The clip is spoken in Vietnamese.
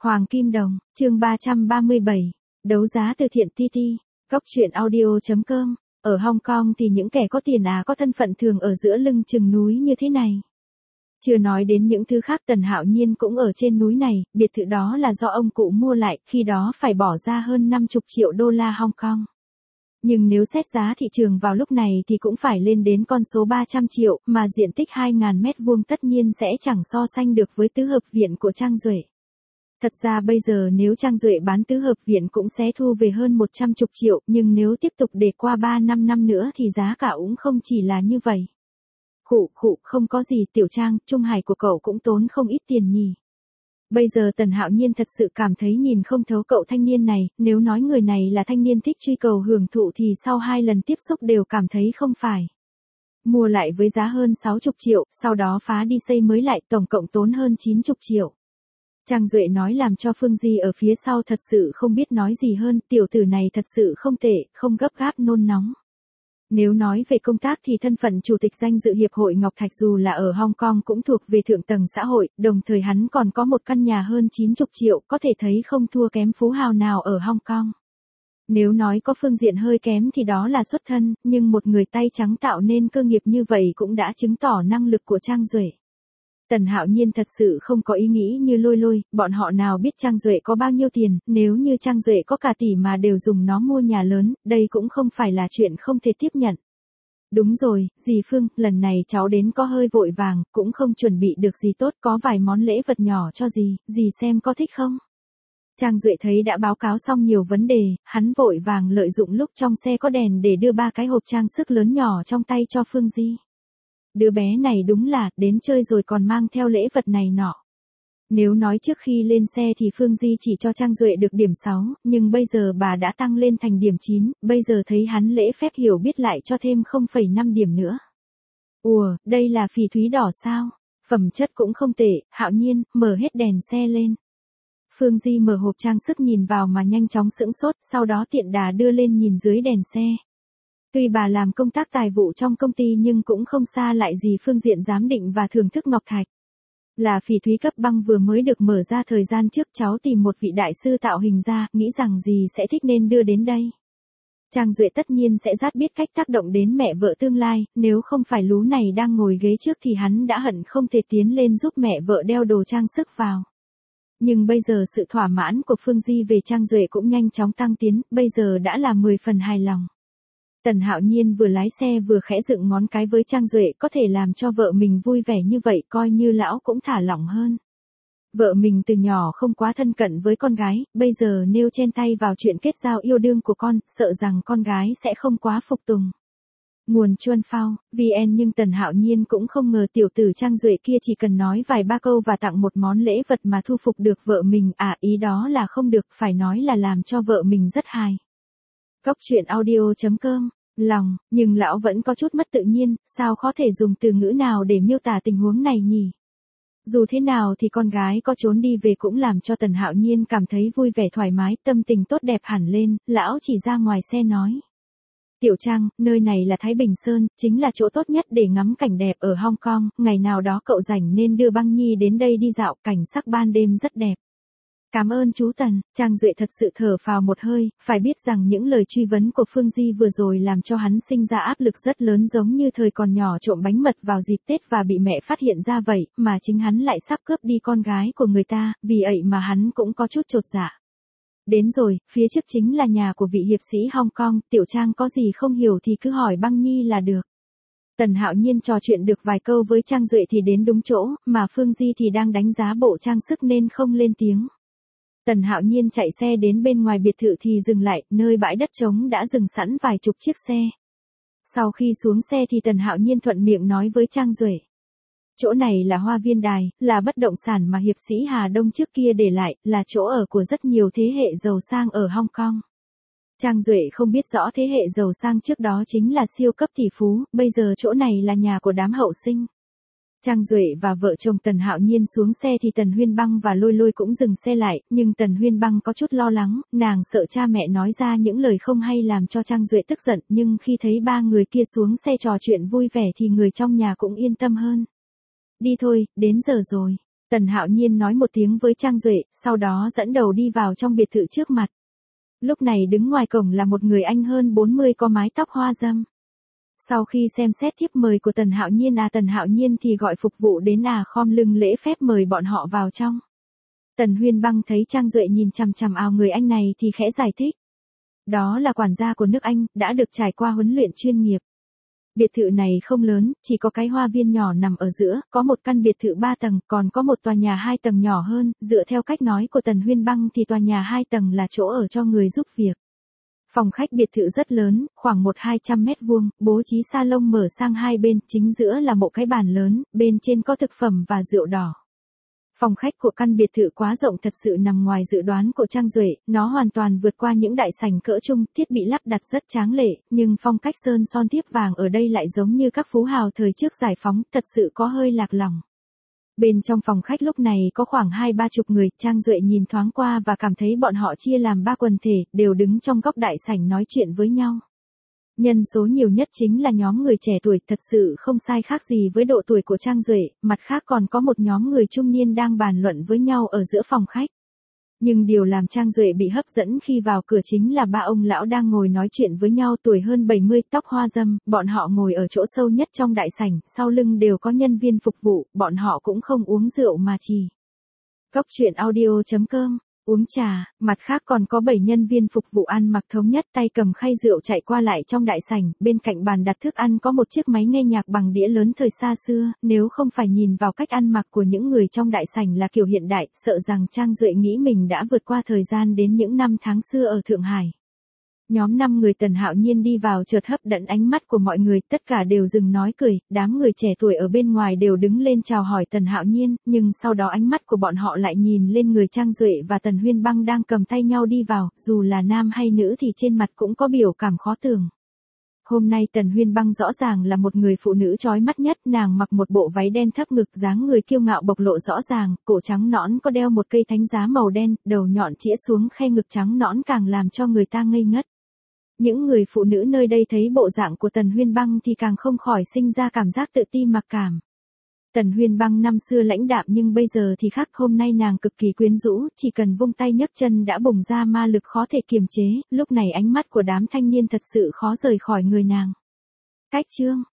Hoàng Kim Đồng, chương 337, đấu giá từ thiện TT, góc truyện audio.com. Ở Hong Kong thì những kẻ có tiền có thân phận thường ở giữa lưng chừng núi như thế này. Chưa nói đến những thứ khác, Tần Hạo Nhiên cũng ở trên núi này, biệt thự đó là do ông cụ mua lại, khi đó phải bỏ ra hơn 50 triệu đô la Hong Kong. Nhưng nếu xét giá thị trường vào lúc này thì cũng phải lên đến con số 300 triệu, mà diện tích 2.000 mét vuông tất nhiên sẽ chẳng so sánh được với tứ hợp viện của Trang Duệ. Thật ra bây giờ nếu Trang Duệ bán tứ hợp viện cũng sẽ thu về hơn 110 triệu, nhưng nếu tiếp tục để qua 3-5 năm nữa thì giá cả cũng không chỉ là như vậy. Không có gì Tiểu Trang, Trung Hải của cậu cũng tốn không ít tiền nhỉ. Bây giờ Tần Hạo Nhiên thật sự cảm thấy nhìn không thấu cậu thanh niên này, nếu nói người này là thanh niên thích truy cầu hưởng thụ thì sau 2 lần tiếp xúc đều cảm thấy không phải. Mua lại với giá hơn 60 triệu, sau đó phá đi xây mới lại, tổng cộng tốn hơn 90 triệu. Trang Duệ nói làm cho Phương Di ở phía sau thật sự không biết nói gì hơn, tiểu tử này thật sự không tệ, không gấp gáp nôn nóng. Nếu nói về công tác thì thân phận chủ tịch danh dự Hiệp hội Ngọc Thạch dù là ở Hong Kong cũng thuộc về thượng tầng xã hội, đồng thời hắn còn có một căn nhà hơn 90 triệu, có thể thấy không thua kém phú hào nào ở Hong Kong. Nếu nói có phương diện hơi kém thì đó là xuất thân, nhưng một người tay trắng tạo nên cơ nghiệp như vậy cũng đã chứng tỏ năng lực của Trang Duệ. Tần Hạo Nhiên thật sự không có ý nghĩ như Lôi, bọn họ nào biết Trang Duệ có bao nhiêu tiền, nếu như Trang Duệ có cả tỷ mà đều dùng nó mua nhà lớn, đây cũng không phải là chuyện không thể tiếp nhận. Đúng rồi, dì Phương, lần này cháu đến có hơi vội vàng, cũng không chuẩn bị được gì tốt, có vài món lễ vật nhỏ cho dì xem có thích không? Trang Duệ thấy đã báo cáo xong nhiều vấn đề, hắn vội vàng lợi dụng lúc trong xe có đèn để đưa 3 cái hộp trang sức lớn nhỏ trong tay cho Phương Di. Đứa bé này đúng là, đến chơi rồi còn mang theo lễ vật này nọ. Nếu nói trước khi lên xe thì Phương Di chỉ cho Trang Duệ được điểm 6, nhưng bây giờ bà đã tăng lên thành điểm 9, bây giờ thấy hắn lễ phép hiểu biết lại cho thêm 0,5 điểm nữa. Ủa, đây là phỉ thúy đỏ sao? Phẩm chất cũng không tệ, Hạo Nhiên, mở hết đèn xe lên. Phương Di mở hộp trang sức nhìn vào mà nhanh chóng sững sốt, sau đó tiện đà đưa lên nhìn dưới đèn xe. Tuy bà làm công tác tài vụ trong công ty nhưng cũng không xa lại gì phương diện giám định và thưởng thức ngọc thạch. Là phỉ thúy cấp băng vừa mới được mở ra thời gian trước, cháu tìm một vị đại sư tạo hình ra, nghĩ rằng dì sẽ thích nên đưa đến đây. Trang Duệ tất nhiên sẽ rất biết cách tác động đến mẹ vợ tương lai, nếu không phải lú này đang ngồi ghế trước thì hắn đã hận không thể tiến lên giúp mẹ vợ đeo đồ trang sức vào. Nhưng bây giờ sự thỏa mãn của Phương Di về Trang Duệ cũng nhanh chóng tăng tiến, bây giờ đã là 10 phần hài lòng. Tần Hạo Nhiên vừa lái xe vừa khẽ dựng ngón cái với Trang Duệ, có thể làm cho vợ mình vui vẻ như vậy coi như lão cũng thả lỏng hơn. Vợ mình từ nhỏ không quá thân cận với con gái, bây giờ nêu chen tay vào chuyện kết giao yêu đương của con, sợ rằng con gái sẽ không quá phục tùng. Nguồn Chuan Phao, VN. Nhưng Tần Hạo Nhiên cũng không ngờ tiểu tử Trang Duệ kia chỉ cần nói vài ba câu và tặng một món lễ vật mà thu phục được vợ mình, ý đó là không được, phải nói là làm cho vợ mình rất hài. Góc truyện audio.com, lòng, nhưng lão vẫn có chút mất tự nhiên, sao có thể dùng từ ngữ nào để miêu tả tình huống này nhỉ? Dù thế nào thì con gái có trốn đi về cũng làm cho Tần Hạo Nhiên cảm thấy vui vẻ thoải mái, tâm tình tốt đẹp hẳn lên, lão chỉ ra ngoài xe nói. Tiểu Trang, nơi này là Thái Bình Sơn, chính là chỗ tốt nhất để ngắm cảnh đẹp ở Hong Kong, ngày nào đó cậu rảnh nên đưa Băng Nhi đến đây đi dạo, cảnh sắc ban đêm rất đẹp. Cảm ơn chú Tần. Trang Duệ thật sự thở phào một hơi, phải biết rằng những lời truy vấn của Phương Di vừa rồi làm cho hắn sinh ra áp lực rất lớn, giống như thời còn nhỏ trộm bánh mật vào dịp Tết và bị mẹ phát hiện ra vậy, mà chính hắn lại sắp cướp đi con gái của người ta, vì vậy mà hắn cũng có chút chột dạ. Đến rồi, phía trước chính là nhà của vị hiệp sĩ Hong Kong, Tiểu Trang có gì không hiểu thì cứ hỏi Băng Nhi là được. Tần Hạo Nhiên trò chuyện được vài câu với Trang Duệ thì đến đúng chỗ, mà Phương Di thì đang đánh giá bộ trang sức nên không lên tiếng. Tần Hạo Nhiên chạy xe đến bên ngoài biệt thự thì dừng lại, nơi bãi đất trống đã dừng sẵn vài chục chiếc xe. Sau khi xuống xe thì Tần Hạo Nhiên thuận miệng nói với Trang Duệ. Chỗ này là Hoa Viên Đài, là bất động sản mà hiệp sĩ Hà Đông trước kia để lại, là chỗ ở của rất nhiều thế hệ giàu sang ở Hong Kong. Trang Duệ không biết rõ thế hệ giàu sang trước đó chính là siêu cấp tỷ phú, bây giờ chỗ này là nhà của đám hậu sinh. Trang Duệ và vợ chồng Tần Hạo Nhiên xuống xe thì Tần Huyên Băng và Lôi cũng dừng xe lại, nhưng Tần Huyên Băng có chút lo lắng, nàng sợ cha mẹ nói ra những lời không hay làm cho Trang Duệ tức giận, nhưng khi thấy 3 người kia xuống xe trò chuyện vui vẻ thì người trong nhà cũng yên tâm hơn. Đi thôi, đến giờ rồi. Tần Hạo Nhiên nói một tiếng với Trang Duệ, sau đó dẫn đầu đi vào trong biệt thự trước mặt. Lúc này đứng ngoài cổng là một người anh hơn 40 có mái tóc hoa râm. Sau khi xem xét thiếp mời của Tần Hạo Nhiên thì gọi phục vụ đến khom lưng lễ phép mời bọn họ vào trong. Tần Huyên Băng thấy Trang Duệ nhìn chằm chằm ao người anh này thì khẽ giải thích. Đó là quản gia của nước Anh, đã được trải qua huấn luyện chuyên nghiệp. Biệt thự này không lớn, chỉ có cái hoa viên nhỏ nằm ở giữa, có một căn biệt thự 3 tầng, còn có một tòa nhà 2 tầng nhỏ hơn, dựa theo cách nói của Tần Huyên Băng thì tòa nhà 2 tầng là chỗ ở cho người giúp việc. Phòng khách biệt thự rất lớn, khoảng 100-200 mét vuông, bố trí salon mở sang hai bên, chính giữa là một cái bàn lớn, bên trên có thực phẩm và rượu đỏ. Phòng khách của căn biệt thự quá rộng thật sự nằm ngoài dự đoán của Trang Duệ, nó hoàn toàn vượt qua những đại sảnh cỡ trung, thiết bị lắp đặt rất tráng lệ, nhưng phong cách sơn son thiếp vàng ở đây lại giống như các phú hào thời trước giải phóng, thật sự có hơi lạc lòng. Bên trong phòng khách lúc này có khoảng 20-30 người, Trang Duệ nhìn thoáng qua và cảm thấy bọn họ chia làm 3 quần thể, đều đứng trong góc đại sảnh nói chuyện với nhau. Nhân số nhiều nhất chính là nhóm người trẻ tuổi, thật sự không sai khác gì với độ tuổi của Trang Duệ, mặt khác còn có một nhóm người trung niên đang bàn luận với nhau ở giữa phòng khách. Nhưng điều làm Trang Duệ bị hấp dẫn khi vào cửa chính là ba ông lão đang ngồi nói chuyện với nhau, tuổi hơn 70, tóc hoa râm, bọn họ ngồi ở chỗ sâu nhất trong đại sảnh, sau lưng đều có nhân viên phục vụ, bọn họ cũng không uống rượu mà chỉ Cóc truyện audio.com uống trà, mặt khác còn có 7 nhân viên phục vụ ăn mặc thống nhất, tay cầm khay rượu chạy qua lại trong đại sảnh, bên cạnh bàn đặt thức ăn có một chiếc máy nghe nhạc bằng đĩa lớn thời xa xưa, nếu không phải nhìn vào cách ăn mặc của những người trong đại sảnh là kiểu hiện đại, sợ rằng Trang Duệ nghĩ mình đã vượt qua thời gian đến những năm tháng xưa ở Thượng Hải. Nhóm 5 người Tần Hạo Nhiên đi vào chợt hấp dẫn ánh mắt của mọi người, tất cả đều dừng nói cười, đám người trẻ tuổi ở bên ngoài đều đứng lên chào hỏi Tần Hạo Nhiên, nhưng sau đó ánh mắt của bọn họ lại nhìn lên người Trang Duệ và Tần Huyên Băng đang cầm tay nhau đi vào, dù là nam hay nữ thì trên mặt cũng có biểu cảm khó tưởng. Hôm nay Tần Huyên Băng rõ ràng là một người phụ nữ chói mắt nhất, nàng mặc một bộ váy đen thấp ngực, dáng người kiêu ngạo bộc lộ rõ ràng, cổ trắng nõn có đeo một cây thánh giá màu đen, đầu nhọn chĩa xuống khe ngực trắng nõn càng làm cho người ta ngây ngất. Những người phụ nữ nơi đây thấy bộ dạng của Tần Huyên Băng thì càng không khỏi sinh ra cảm giác tự ti mặc cảm. Tần Huyên Băng năm xưa lãnh đạm nhưng bây giờ thì khác, hôm nay nàng cực kỳ quyến rũ, chỉ cần vung tay nhấc chân đã bùng ra ma lực khó thể kiềm chế, lúc này ánh mắt của đám thanh niên thật sự khó rời khỏi người nàng. Cách chương